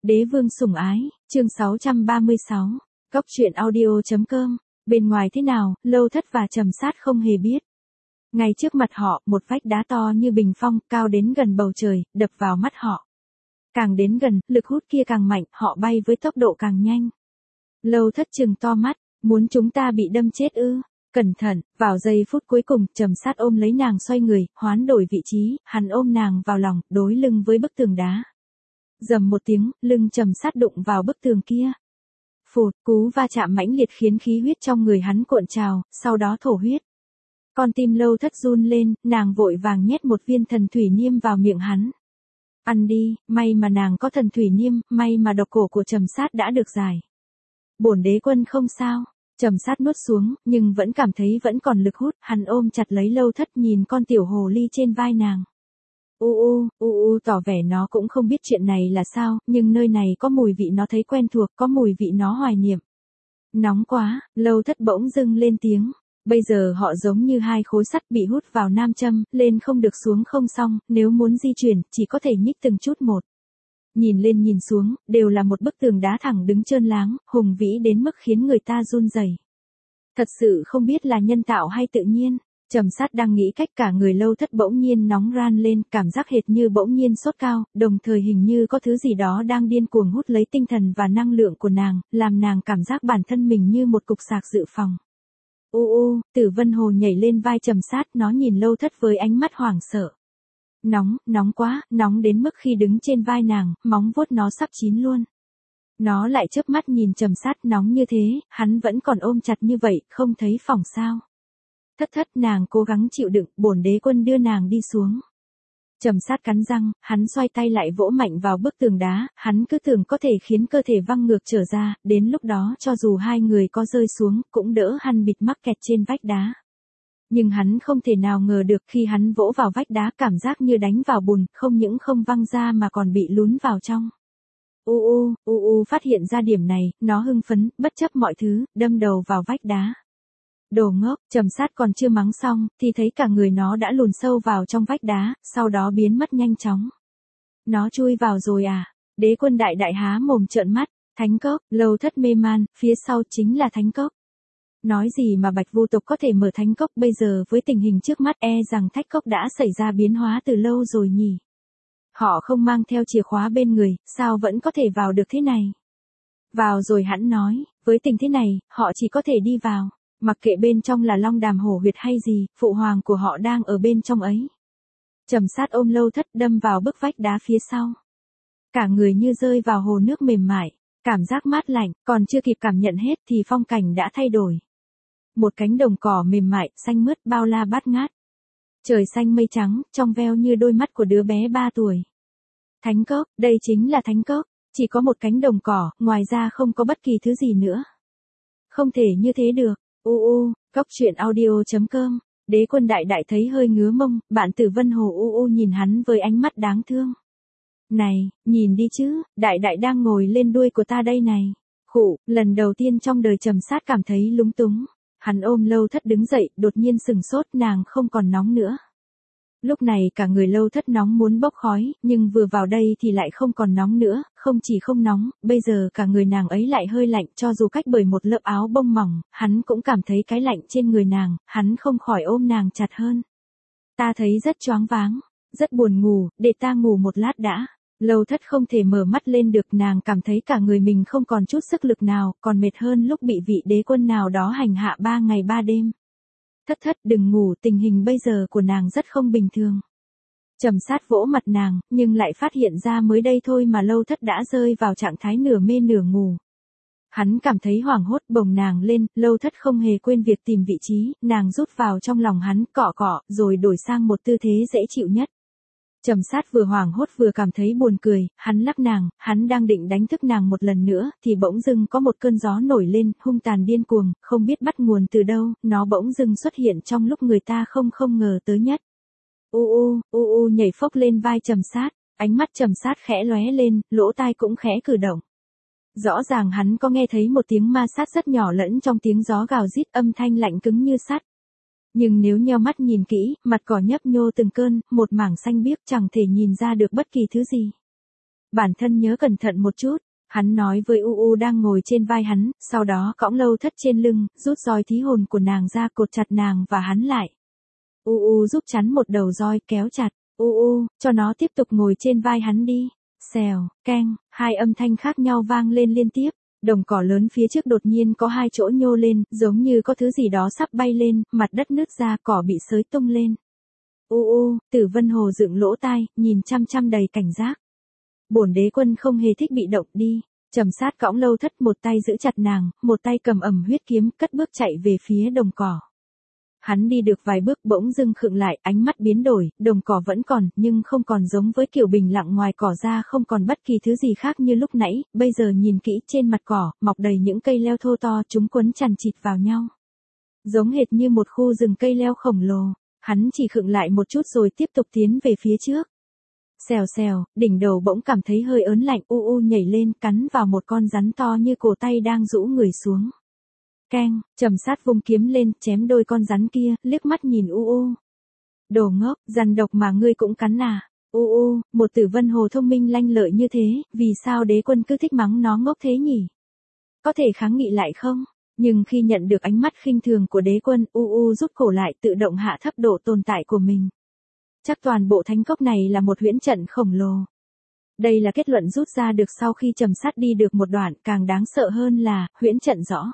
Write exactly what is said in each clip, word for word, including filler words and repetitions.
Đế vương sủng ái, chương sáu trăm ba mươi sáu, Cốc truyện audio.com, bên ngoài thế nào, Lâu Thất và Trầm Sát không hề biết. Ngay trước mặt họ, một vách đá to như bình phong, cao đến gần bầu trời, đập vào mắt họ. Càng đến gần, lực hút kia càng mạnh, họ bay với tốc độ càng nhanh. Lâu Thất trừng to mắt, muốn chúng ta bị đâm chết ư? Cẩn thận, vào giây phút cuối cùng, Trầm Sát ôm lấy nàng xoay người, hoán đổi vị trí, hắn ôm nàng vào lòng, đối lưng với bức tường đá. Rầm một tiếng, lưng Trầm Sát đụng vào bức tường kia. Phụt, cú va chạm mãnh liệt khiến khí huyết trong người hắn cuộn trào, sau đó thổ huyết. Con tim Lâu Thất run lên, nàng vội vàng nhét một viên thần thủy niêm vào miệng hắn. Ăn đi, may mà nàng có thần thủy niêm, may mà độc cổ của Trầm Sát đã được giải. Bổn đế quân không sao. Trầm Sát nuốt xuống, nhưng vẫn cảm thấy vẫn còn lực hút, hắn ôm chặt lấy Lâu Thất nhìn con tiểu hồ ly trên vai nàng. U u, u u tỏ vẻ nó cũng không biết chuyện này là sao, nhưng nơi này có mùi vị nó thấy quen thuộc, có mùi vị nó hoài niệm. Nóng quá, Lâu Thất bỗng dưng lên tiếng. Bây giờ họ giống như hai khối sắt bị hút vào nam châm, lên không được xuống không xong, nếu muốn di chuyển, chỉ có thể nhích từng chút một. Nhìn lên nhìn xuống, đều là một bức tường đá thẳng đứng trơn láng, hùng vĩ đến mức khiến người ta run rẩy. Thật sự không biết là nhân tạo hay tự nhiên. Trầm Sát đang nghĩ cách, cả người Lâu Thất bỗng nhiên nóng ran lên, cảm giác hệt như bỗng nhiên sốt cao, đồng thời hình như có thứ gì đó đang điên cuồng hút lấy tinh thần và năng lượng của nàng, làm nàng cảm giác bản thân mình như một cục sạc dự phòng. U u, Tử Vân Hồ nhảy lên vai Trầm Sát, nó nhìn Lâu Thất với ánh mắt hoảng sợ. Nóng, nóng quá, nóng đến mức khi đứng trên vai nàng, móng vuốt nó sắp chín luôn. Nó lại chớp mắt nhìn Trầm Sát, nóng như thế, hắn vẫn còn ôm chặt như vậy, không thấy phỏng sao. Thất thất, nàng cố gắng chịu đựng, bổn đế quân đưa nàng đi xuống. Trầm Sát cắn răng, hắn xoay tay lại vỗ mạnh vào bức tường đá, hắn cứ tưởng có thể khiến cơ thể văng ngược trở ra, đến lúc đó cho dù hai người có rơi xuống, cũng đỡ hắn bịt mắc kẹt trên vách đá. Nhưng hắn không thể nào ngờ được khi hắn vỗ vào vách đá, cảm giác như đánh vào bùn, không những không văng ra mà còn bị lún vào trong. U u, u u phát hiện ra điểm này, nó hưng phấn, bất chấp mọi thứ, đâm đầu vào vách đá. Đồ ngốc, Trầm Sát còn chưa mắng xong, thì thấy cả người nó đã lùn sâu vào trong vách đá, sau đó biến mất nhanh chóng. Nó chui vào rồi à? Đế quân đại đại há mồm trợn mắt, Thánh Cốc, Lâu Thất mê man, phía sau chính là Thánh Cốc. Nói gì mà Bạch Vu tộc có thể mở Thánh Cốc, bây giờ với tình hình trước mắt e rằng Thánh Cốc đã xảy ra biến hóa từ lâu rồi nhỉ. Họ không mang theo chìa khóa bên người, sao vẫn có thể vào được thế này? Vào rồi hắn nói, với tình thế này, họ chỉ có thể đi vào. Mặc kệ bên trong là Long Đàm Hổ huyệt hay gì, phụ hoàng của họ đang ở bên trong ấy. Trầm Sát ôm Lâu Thất đâm vào bức vách đá phía sau. Cả người như rơi vào hồ nước mềm mại, cảm giác mát lạnh, còn chưa kịp cảm nhận hết thì phong cảnh đã thay đổi. Một cánh đồng cỏ mềm mại, xanh mướt, bao la bát ngát. Trời xanh mây trắng, trong veo như đôi mắt của đứa bé ba tuổi. Thánh Cốc, đây chính là Thánh Cốc, chỉ có một cánh đồng cỏ, ngoài ra không có bất kỳ thứ gì nữa. Không thể như thế được. U u, Cốc truyện audio.com, đế quân đại đại thấy hơi ngứa mông, bạn Tử Vân Hồ u u nhìn hắn với ánh mắt đáng thương. Này, nhìn đi chứ, đại đại đang ngồi lên đuôi của ta đây này. Khụ, lần đầu tiên trong đời Trầm Sát cảm thấy lúng túng. Hắn ôm Lâu Thất đứng dậy, đột nhiên sừng sốt, nàng không còn nóng nữa. Lúc này cả người Lâu Thất nóng muốn bốc khói, nhưng vừa vào đây thì lại không còn nóng nữa, không chỉ không nóng, bây giờ cả người nàng ấy lại hơi lạnh, cho dù cách bởi một lớp áo bông mỏng, hắn cũng cảm thấy cái lạnh trên người nàng, hắn không khỏi ôm nàng chặt hơn. Ta thấy rất choáng váng, rất buồn ngủ, để ta ngủ một lát đã. Lâu Thất không thể mở mắt lên được, nàng cảm thấy cả người mình không còn chút sức lực nào, còn mệt hơn lúc bị vị đế quân nào đó hành hạ ba ngày ba đêm. Thất thất đừng ngủ, tình hình bây giờ của nàng rất không bình thường. Trầm Sát vỗ mặt nàng, nhưng lại phát hiện ra mới đây thôi mà Lâu Thất đã rơi vào trạng thái nửa mê nửa ngủ. Hắn cảm thấy hoảng hốt, bồng nàng lên, Lâu Thất không hề quên việc tìm vị trí, nàng rút vào trong lòng hắn, cọ cọ, rồi đổi sang một tư thế dễ chịu nhất. Trầm Sát vừa hoảng hốt vừa cảm thấy buồn cười, hắn lắc nàng, hắn đang định đánh thức nàng một lần nữa, thì bỗng dưng có một cơn gió nổi lên, hung tàn điên cuồng, không biết bắt nguồn từ đâu, nó bỗng dưng xuất hiện trong lúc người ta không không ngờ tới nhất. U u, u u nhảy phốc lên vai Trầm Sát, ánh mắt Trầm Sát khẽ lóe lên, lỗ tai cũng khẽ cử động. Rõ ràng hắn có nghe thấy một tiếng ma sát rất nhỏ lẫn trong tiếng gió gào rít, âm thanh lạnh cứng như sắt. Nhưng nếu nheo mắt nhìn kỹ, mặt cỏ nhấp nhô từng cơn, một mảng xanh biếc chẳng thể nhìn ra được bất kỳ thứ gì. Bản thân nhớ cẩn thận một chút. Hắn nói với U U đang ngồi trên vai hắn, sau đó cõng Lâu Thất trên lưng, rút roi thí hồn của nàng ra cột chặt nàng và hắn lại. U U giúp chắn một đầu roi kéo chặt. U U, cho nó tiếp tục ngồi trên vai hắn đi. Xèo, keng, hai âm thanh khác nhau vang lên liên tiếp. Đồng cỏ lớn phía trước đột nhiên có hai chỗ nhô lên, giống như có thứ gì đó sắp bay lên, mặt đất nứt ra, cỏ bị xới tung lên. U U, Tử Vân Hồ dựng lỗ tai, nhìn chăm chăm đầy cảnh giác. Bổn đế quân không hề thích bị động đi. Trầm Sát cõng Lâu Thất, một tay giữ chặt nàng, một tay cầm ẩm huyết kiếm, cất bước chạy về phía đồng cỏ. Hắn đi được vài bước bỗng dưng khựng lại, ánh mắt biến đổi, đồng cỏ vẫn còn, nhưng không còn giống với kiểu bình lặng ngoài cỏ ra, không còn bất kỳ thứ gì khác như lúc nãy, bây giờ nhìn kỹ trên mặt cỏ, mọc đầy những cây leo thô to, chúng quấn chằng chịt vào nhau. Giống hệt như một khu rừng cây leo khổng lồ, hắn chỉ khựng lại một chút rồi tiếp tục tiến về phía trước. Xèo xèo, đỉnh đầu bỗng cảm thấy hơi ớn lạnh, U U nhảy lên, cắn vào một con rắn to như cổ tay đang rũ người xuống. Keng, Trầm Sát vung kiếm lên, chém đôi con rắn kia, liếc mắt nhìn U U. Đồ ngốc, rắn độc mà ngươi cũng cắn à? U U, một Tử Vân Hồ thông minh lanh lợi như thế, vì sao đế quân cứ thích mắng nó ngốc thế nhỉ? Có thể kháng nghị lại không? Nhưng khi nhận được ánh mắt khinh thường của đế quân, U U rút cổ lại, tự động hạ thấp độ tồn tại của mình. Chắc toàn bộ thánh cốc này là một huyễn trận khổng lồ. Đây là kết luận rút ra được sau khi Trầm Sát đi được một đoạn, càng đáng sợ hơn là, huyễn trận rõ.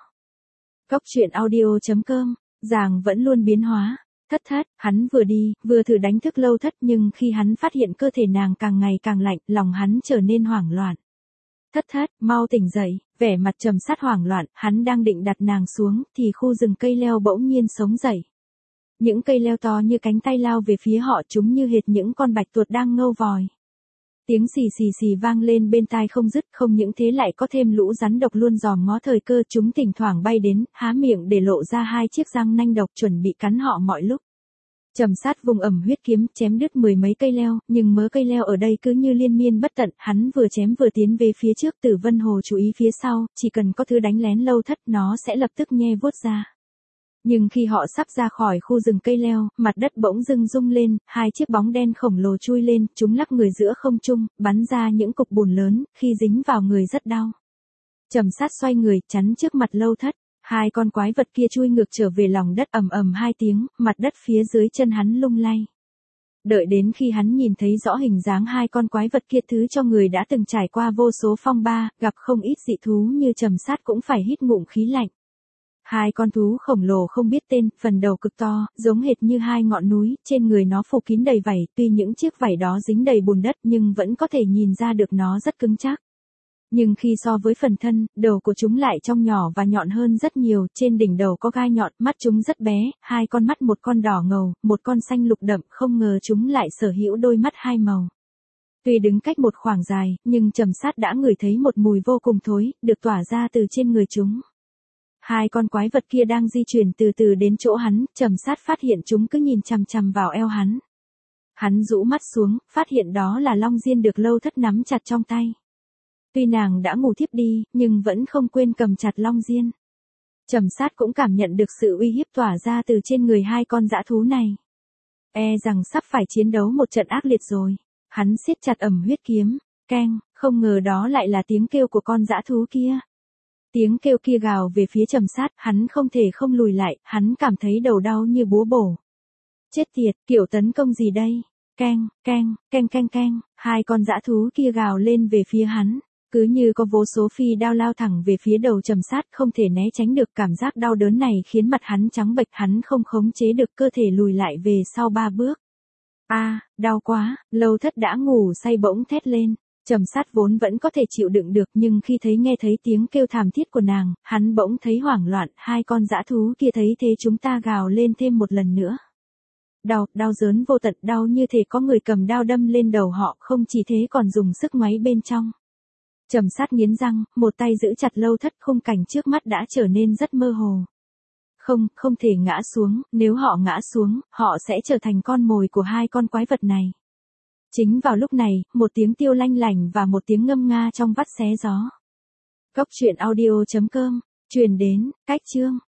Cốc truyện audio chấm com, Giàng vẫn luôn biến hóa. Thất thất, hắn vừa đi, vừa thử đánh thức Lâu Thất, nhưng khi hắn phát hiện cơ thể nàng càng ngày càng lạnh, lòng hắn trở nên hoảng loạn. Thất thất, mau tỉnh dậy, vẻ mặt Trầm Sát hoảng loạn, hắn đang định đặt nàng xuống, thì khu rừng cây leo bỗng nhiên sống dậy. Những cây leo to như cánh tay lao về phía họ, chúng như hệt những con bạch tuộc đang ngâu vòi. Tiếng xì xì xì vang lên bên tai không dứt, không những thế lại có thêm lũ rắn độc luôn dòm ngó thời cơ, chúng thỉnh thoảng bay đến, há miệng để lộ ra hai chiếc răng nanh độc chuẩn bị cắn họ mọi lúc. Trầm Sát vùng ẩm huyết kiếm, chém đứt mười mấy cây leo, nhưng mớ cây leo ở đây cứ như liên miên bất tận, hắn vừa chém vừa tiến về phía trước. Tử Vân Hồ chú ý phía sau, chỉ cần có thứ đánh lén Lâu Thất, nó sẽ lập tức nhe vuốt ra. Nhưng khi họ sắp ra khỏi khu rừng cây leo, mặt đất bỗng dưng rung lên, hai chiếc bóng đen khổng lồ chui lên, chúng lắc người giữa không trung, bắn ra những cục bùn lớn, khi dính vào người rất đau. Trầm Sát xoay người, chắn trước mặt Lâu Thất, hai con quái vật kia chui ngược trở về lòng đất, ầm ầm hai tiếng, mặt đất phía dưới chân hắn lung lay. Đợi đến khi hắn nhìn thấy rõ hình dáng hai con quái vật kia, thứ cho người đã từng trải qua vô số phong ba, gặp không ít dị thú như Trầm Sát cũng phải hít ngụm khí lạnh. Hai con thú khổng lồ không biết tên, phần đầu cực to, giống hệt như hai ngọn núi, trên người nó phủ kín đầy vảy, tuy những chiếc vảy đó dính đầy bùn đất nhưng vẫn có thể nhìn ra được nó rất cứng chắc. Nhưng khi so với phần thân, đầu của chúng lại trong nhỏ và nhọn hơn rất nhiều, trên đỉnh đầu có gai nhọn, mắt chúng rất bé, hai con mắt, một con đỏ ngầu, một con xanh lục đậm, không ngờ chúng lại sở hữu đôi mắt hai màu. Tuy đứng cách một khoảng dài, nhưng Trầm Sát đã ngửi thấy một mùi vô cùng thối, được tỏa ra từ trên người chúng. Hai con quái vật kia đang di chuyển từ từ đến chỗ hắn, Trầm Sát phát hiện chúng cứ nhìn chằm chằm vào eo hắn. Hắn rũ mắt xuống, phát hiện đó là Long Diên được Lâu Thất nắm chặt trong tay. Tuy nàng đã ngủ thiếp đi, nhưng vẫn không quên cầm chặt Long Diên. Trầm Sát cũng cảm nhận được sự uy hiếp tỏa ra từ trên người hai con dã thú này. E rằng sắp phải chiến đấu một trận ác liệt rồi. Hắn siết chặt ẩm huyết kiếm, keng, không ngờ đó lại là tiếng kêu của con dã thú kia. Tiếng kêu kia gào về phía Trầm Sát, hắn không thể không lùi lại, hắn cảm thấy đầu đau như búa bổ. Chết tiệt, kiểu tấn công gì đây? Keng, keng, keng keng keng, hai con dã thú kia gào lên về phía hắn, cứ như có vô số phi đao lao thẳng về phía đầu Trầm Sát, không thể né tránh được. Cảm giác đau đớn này khiến mặt hắn trắng bệch, hắn không khống chế được cơ thể lùi lại về sau ba bước. A, à, đau quá, Lâu Thất đã ngủ say bỗng thét lên. Trầm Sát vốn vẫn có thể chịu đựng được, nhưng khi thấy nghe thấy tiếng kêu thảm thiết của nàng, hắn bỗng thấy hoảng loạn. Hai con dã thú kia thấy thế chúng ta gào lên thêm một lần nữa. Đau, đau đớn vô tận, đau như thể có người cầm đao đâm lên đầu họ, không chỉ thế còn dùng sức ngoáy bên trong. Trầm Sát nghiến răng, một tay giữ chặt Lâu Thất, khung cảnh trước mắt đã trở nên rất mơ hồ. Không, không thể ngã xuống, nếu họ ngã xuống, họ sẽ trở thành con mồi của hai con quái vật này. Chính vào lúc này, một tiếng tiêu lanh lảnh và một tiếng ngâm nga trong vắt xé gió. Cốc truyện audio chấm com, truyền đến, cách chương.